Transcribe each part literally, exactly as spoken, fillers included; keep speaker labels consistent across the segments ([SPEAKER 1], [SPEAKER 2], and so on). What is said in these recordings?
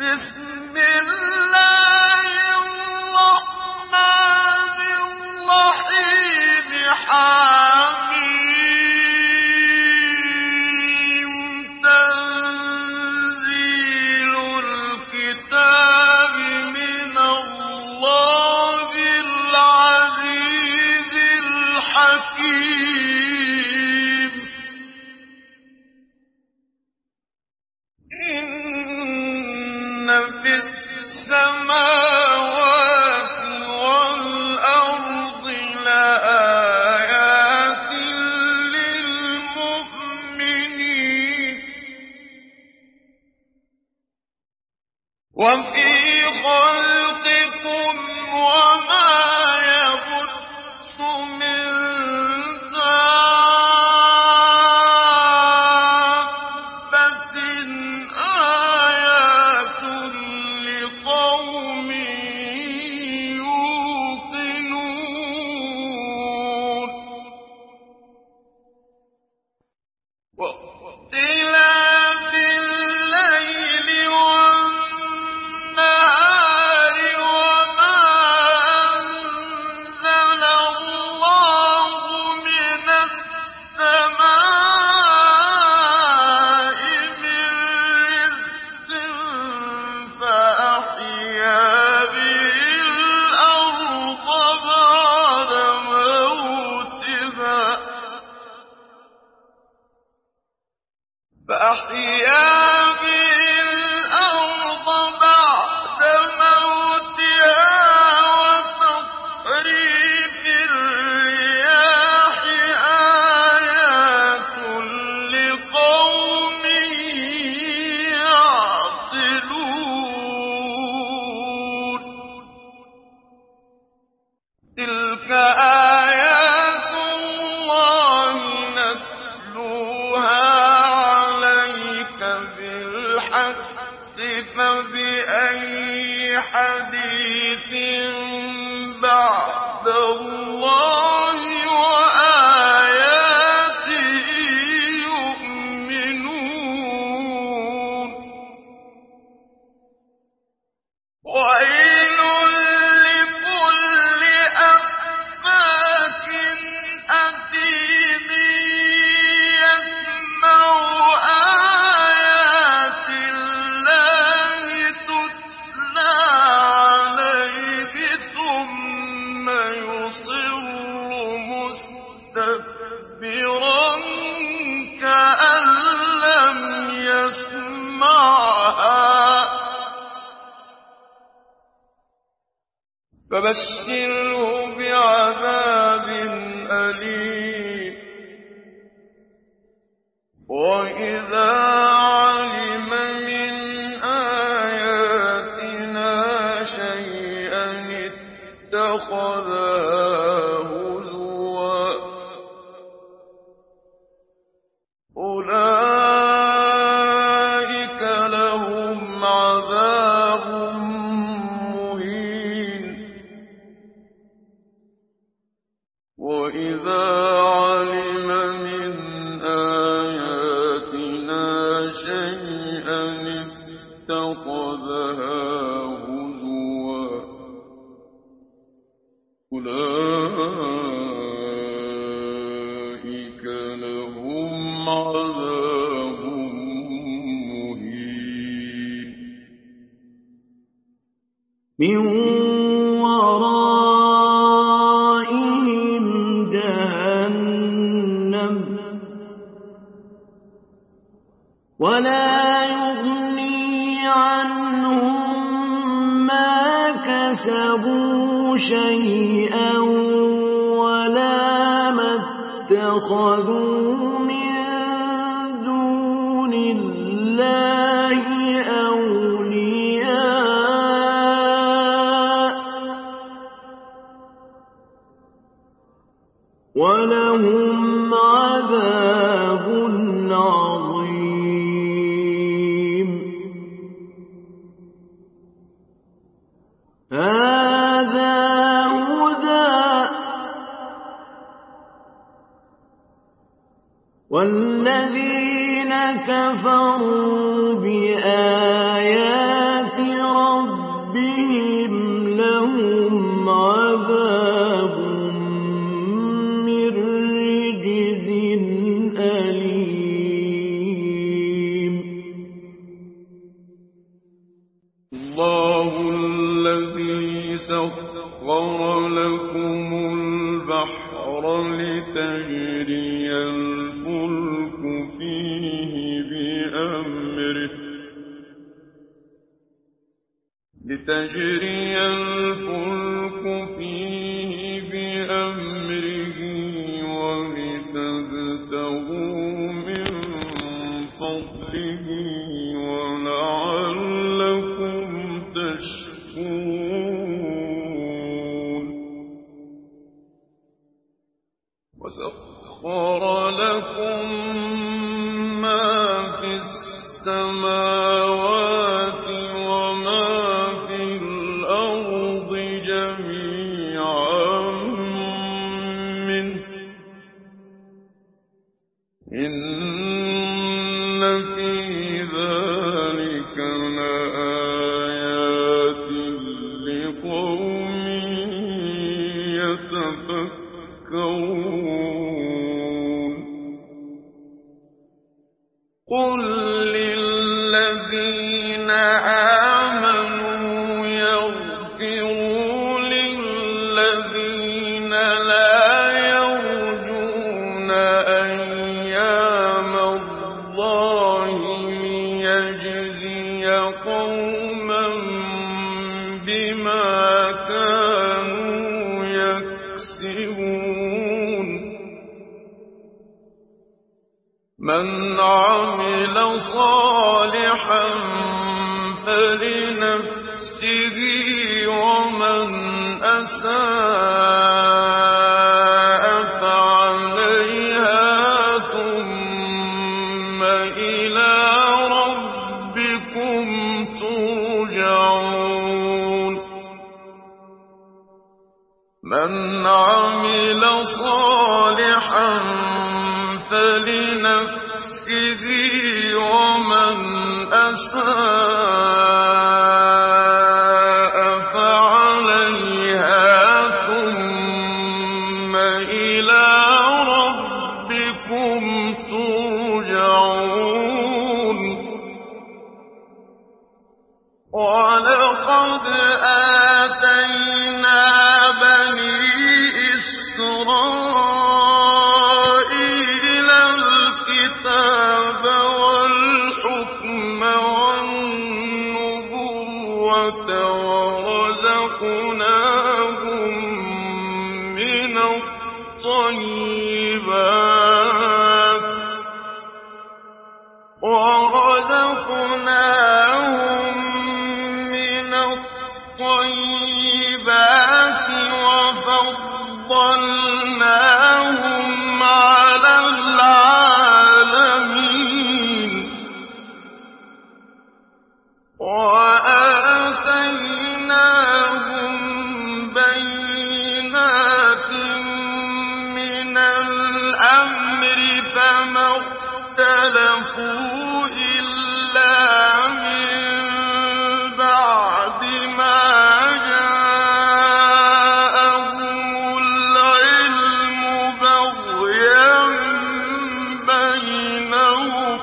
[SPEAKER 1] فبشره بعذاب أليم. وإذا علم من آياتنا شيئا اتخذها هزوا أولئك لهم عذاب مهين. وإذا علم من آياتنا شيئا اتخذها هزوا أولئك لهم عذاب مهين.
[SPEAKER 2] من ورائهم جهنم ولا يغني عنهم ما كسبوا شيئا ولا ما اتخذوا من دون الله أولياء ولهم عذاب عظيم. هذا هدى والذين كفروا بآيات
[SPEAKER 1] الله الذي سخر لكم البحر لتجري الفلك فيه بأمره لتجري الفلك فيه بأمره ولتبتغوا من فضله ولعلكم تشكرون وسخر لكم ما في السماوات وما في الأرض جميعا منه إن في ذلك لآيات لقوم يتفكرون قل للذين آمنوا يغفروا للذين لا يرجون أيام الله ليجزي قوما بما كانوا يكسبون من عمل صالحا فلنفسه ومن أساء فعليها ثم إلى ربكم ترجعون من عمل صالحا فلنفسه ومن أساء فعليها ثم إلى ربكم ترجعون ولقد آتينا بني إسرائيل الكتاب والحكم والنبوة ورزقناهم من الطيبات ورزقناهم من الطيبات وفضلناهم على العالمين وآتيناهم بينات من الأمر فما اختلفوا إلا من بعد ما جاءهم العلم بغيا بينهم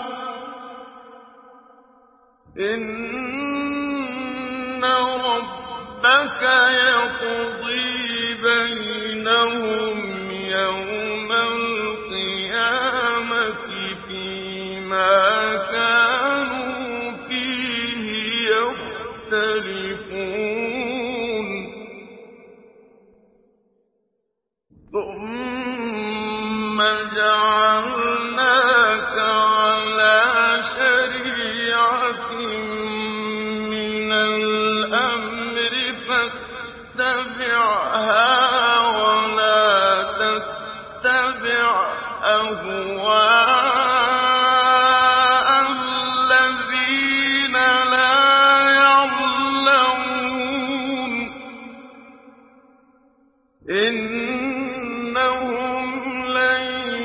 [SPEAKER 1] إن ربك يقضي بينهم يوم القيامة فيما كانوا فيه يختلفون ثم جعلناك على شريعة من الأمر فاتبعها ولا تتبع أهواء الذين لا يعلمون إنهم لن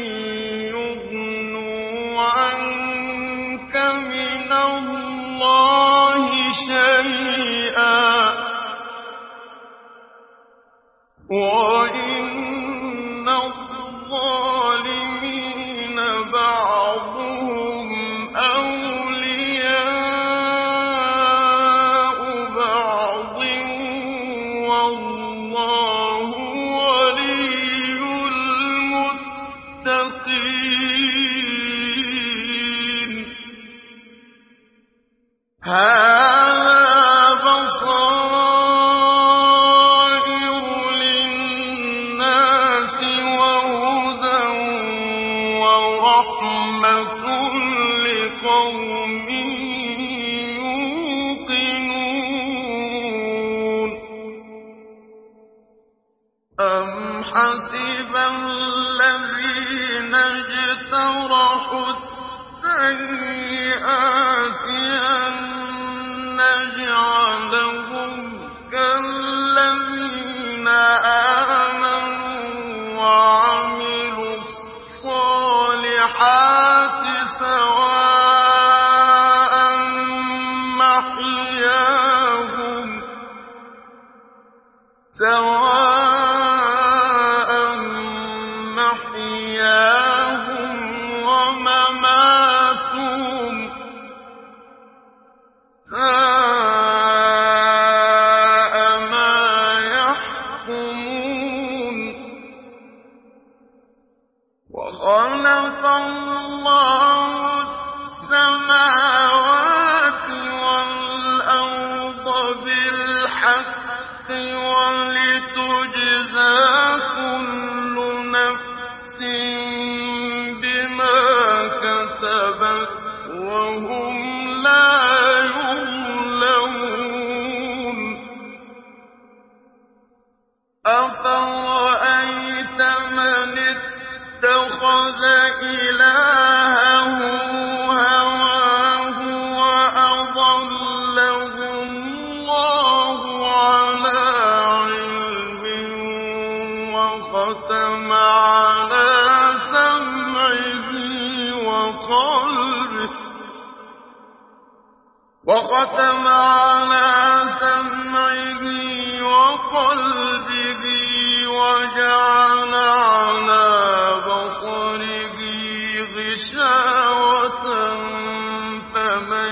[SPEAKER 1] يغنوا عنك من الله شيئا وإن الظالمين بعضهم أولياء السيئات أن نجعلهم كالذين آمنوا وعملوا الصالحات سواء محياهم سواء محياهم ومماتهم ساء ما يحكمون وخلق الله السماوات والأرض بالحق ولتجزى كل نفس بما كسبت وهم لا يظلمون أفرأيت من اتخذ إلهه هواه وأضله الله على علم وختم على سمعه وقلبه وختم على سمعه وقلبه وجعل على بصره غشاوة فمن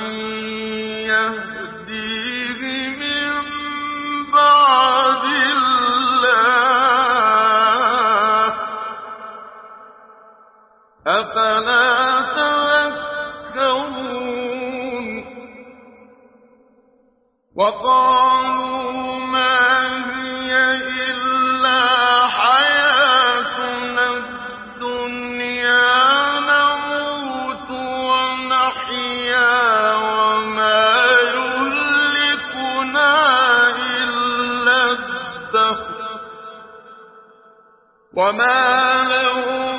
[SPEAKER 1] يهديه من بعد الله أفلا تذكرون وقالوا ما هي إلا حياتنا الدنيا نموت ونحيا وما يهلكنا إلا الدهر وما لهم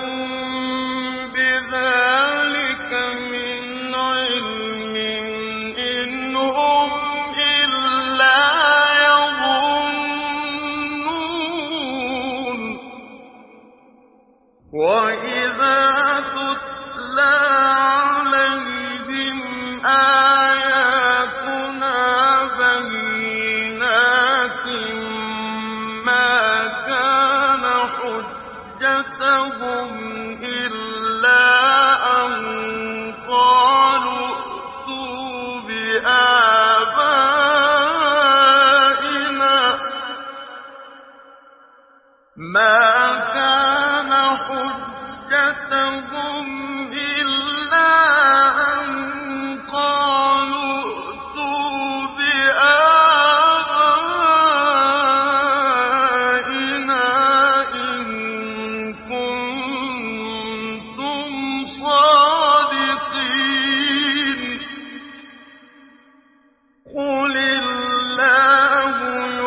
[SPEAKER 1] بذلك من علم إن هم إلا يظنون وإذا تتلى عليهم آياتنا بينات ما كان حجتهم إلا أن قالوا ائتوا بآبائنا ما كان حجتهم إلا أن قالوا ائتوا بآبائنا إن كنتم صادقين قل الله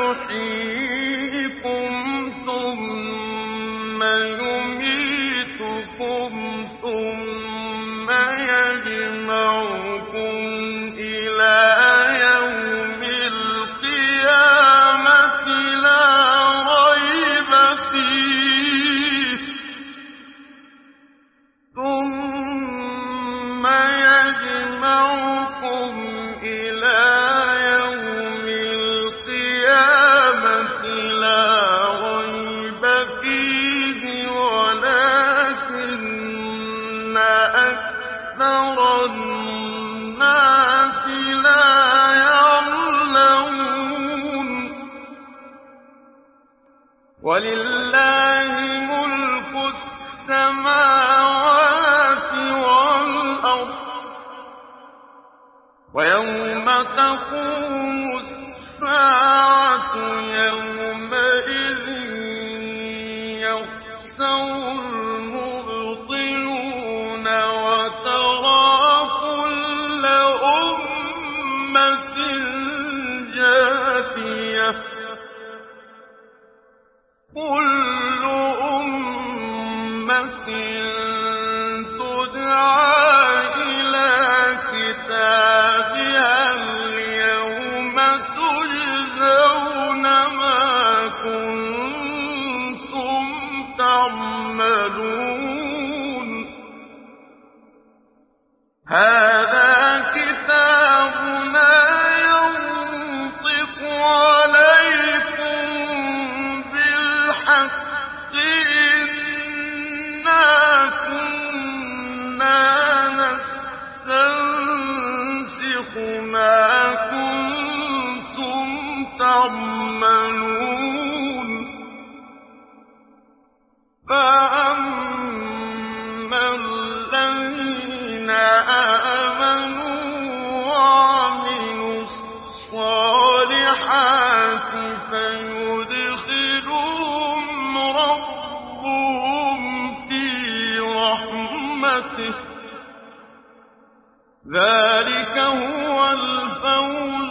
[SPEAKER 1] يحييكم ثم يميتكم ثم يجمعكم إلى يوم القيامة لا ريب فيه ثم يجمعكم إلى يوم القيامة لا ريب فيه ولكن أكثر الناس لا يعلمون ولله ملك السماوات والأرض ويوم تقوم الساعة يومئذ يخسر المبطلون وترى كل أمة جاثية كل أمة تدعى إلى الصالحات فيدخلهم ربهم في رحمته ذلك هو الفوز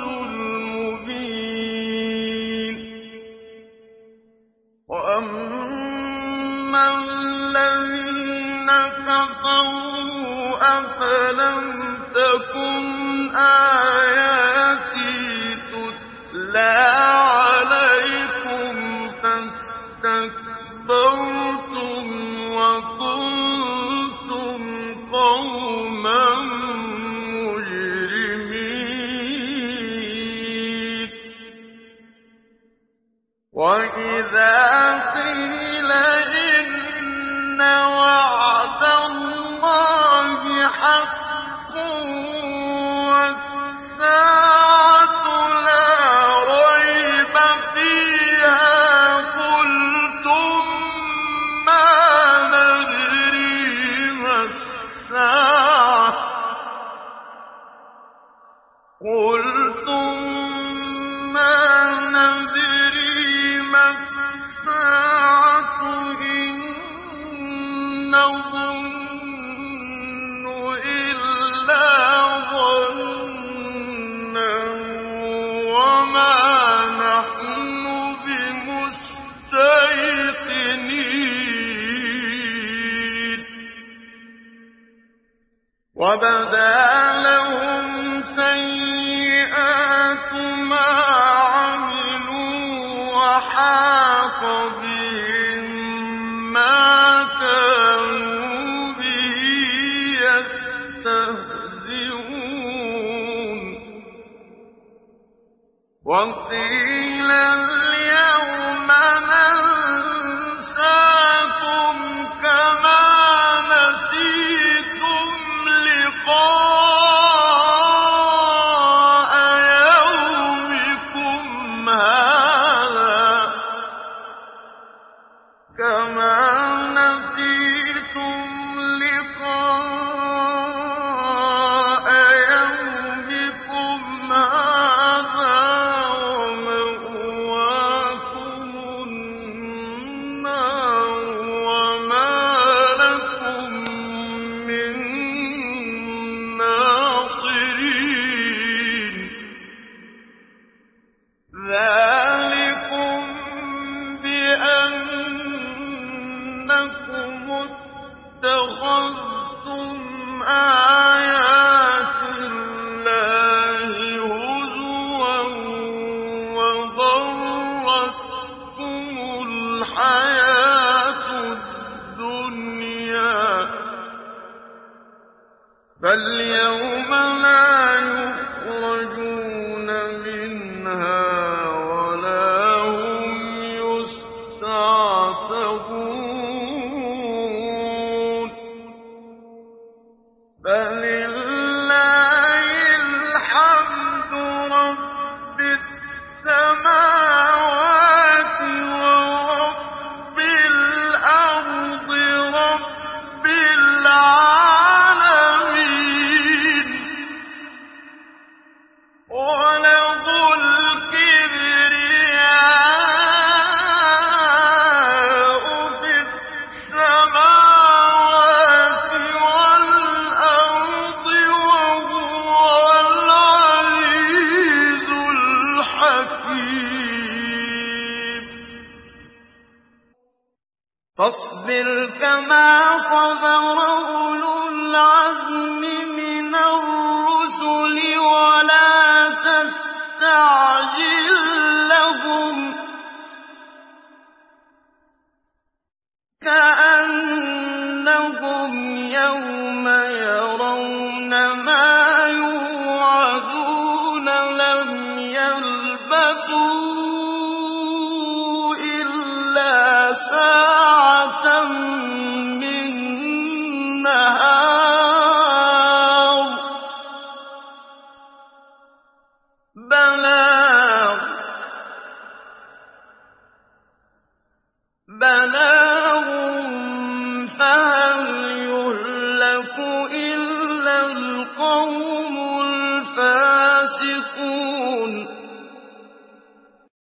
[SPEAKER 1] المبين وأما الذين كفروا أفلم تكن آياتي تتلى عليكم فاستكبرتم وكنتم قوما مجرمين وإذا قيل إن وعد الله حق والساعة لا ريب فيها قلتم ما ندري ما الساعة قلتم ما ندري ما الساعة إن نظن إلا ظنا وما نحن بمستيقنين وبدا لهم سيئات ما عملوا وحاق بهم ما كانوا به يستهزئون وقيل اليوم ننساكم كما نسيتم لقاء يومكم هذا كما نسيتم لقاء يومكم هذا ومأواكم النار وما لكم من ناصرين ذلكم بأنكم اتخذتم آيات الله هزوا وغرتكم الحياة الدنيا فاليوم لا يخرجون منها ولا هم يستعتبون فلله الحمد رب السماوات ورب الأرض رب العالمين وله الكبرياء في السماوات والأرض وهو العزيز الحكيم فاصبر كما صبر أولو العزم من الرسل ولا تستعجل لهم كأنهم يوم يرون ما يوعدون لم يلبثوا إلا ساعة من نهار بلاغ بلاغ فهل يهلك إلا القوم الفاسقون